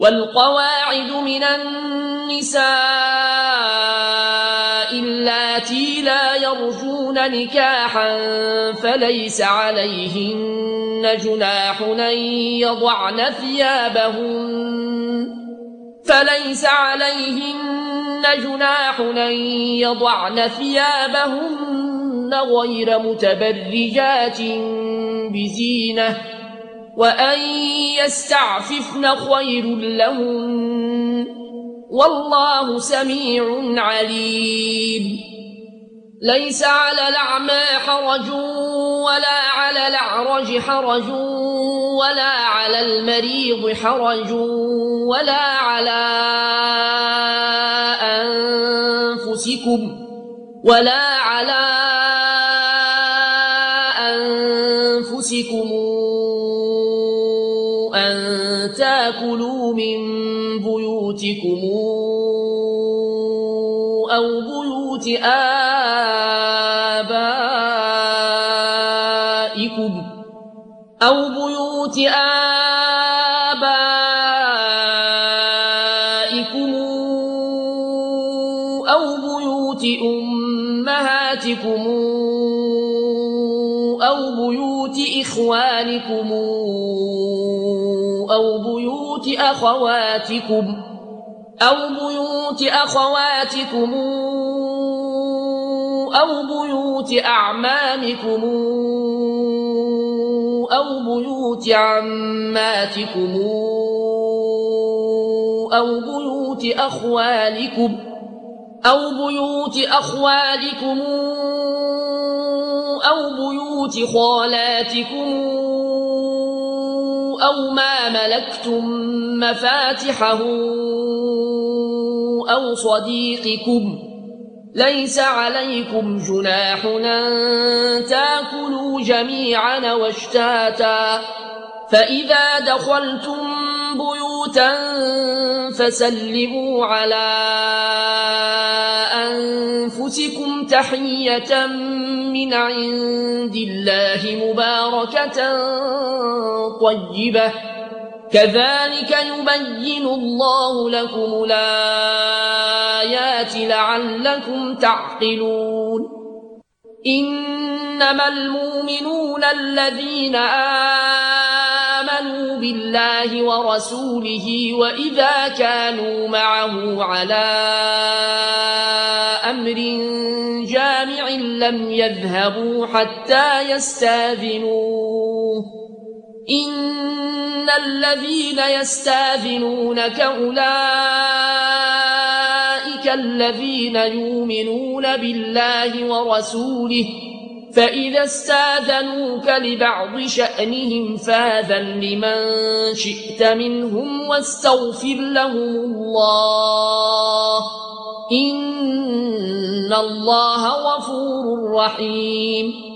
والقواعد من النساء اللاتي لا يرجون نكاحا فليس عليهن جناح أن يضعن ثيابهن غير متبرجات بزينة، وأن يستعففن خير لهن، والله سميع عليم. ليس على الأعمى حرج ولا على الأعرج حرج ولا على المريض حرج ولا على أنفسكم أن تأكلوا من بيوتكم أو بيوت آبائكم أو بيوت أمهاتكم أو بيوت إخوانكم أو بيوت أخواتكم أو بيوت أعمامكم أو بيوت عماتكم أو بيوت أخوالكم أو بيوت خالاتكم أو ما ملكتم مفاتحه أو صديقكم. ليس عليكم جناح أن تأكلوا جميعا واشتاتا، فإذا دخلتم بيوتا فسلموا على أنفسكم تحية من عند الله مباركة طيبة، كذلك يبين الله لكم الآيات لعلكم تعقلون. إنما المؤمنون الذين آمنوا بالله ورسوله وإذا كانوا معه على أمر جامع لم يذهبوا حتى يستاذنوه. إن الذين يستاذنونك أولئك الذين يؤمنون بالله ورسوله، فإذا استاذنوك لبعض شأنهم فاذن لمن شئت منهم واستغفر لهم الله، إن الله غفور رحيم.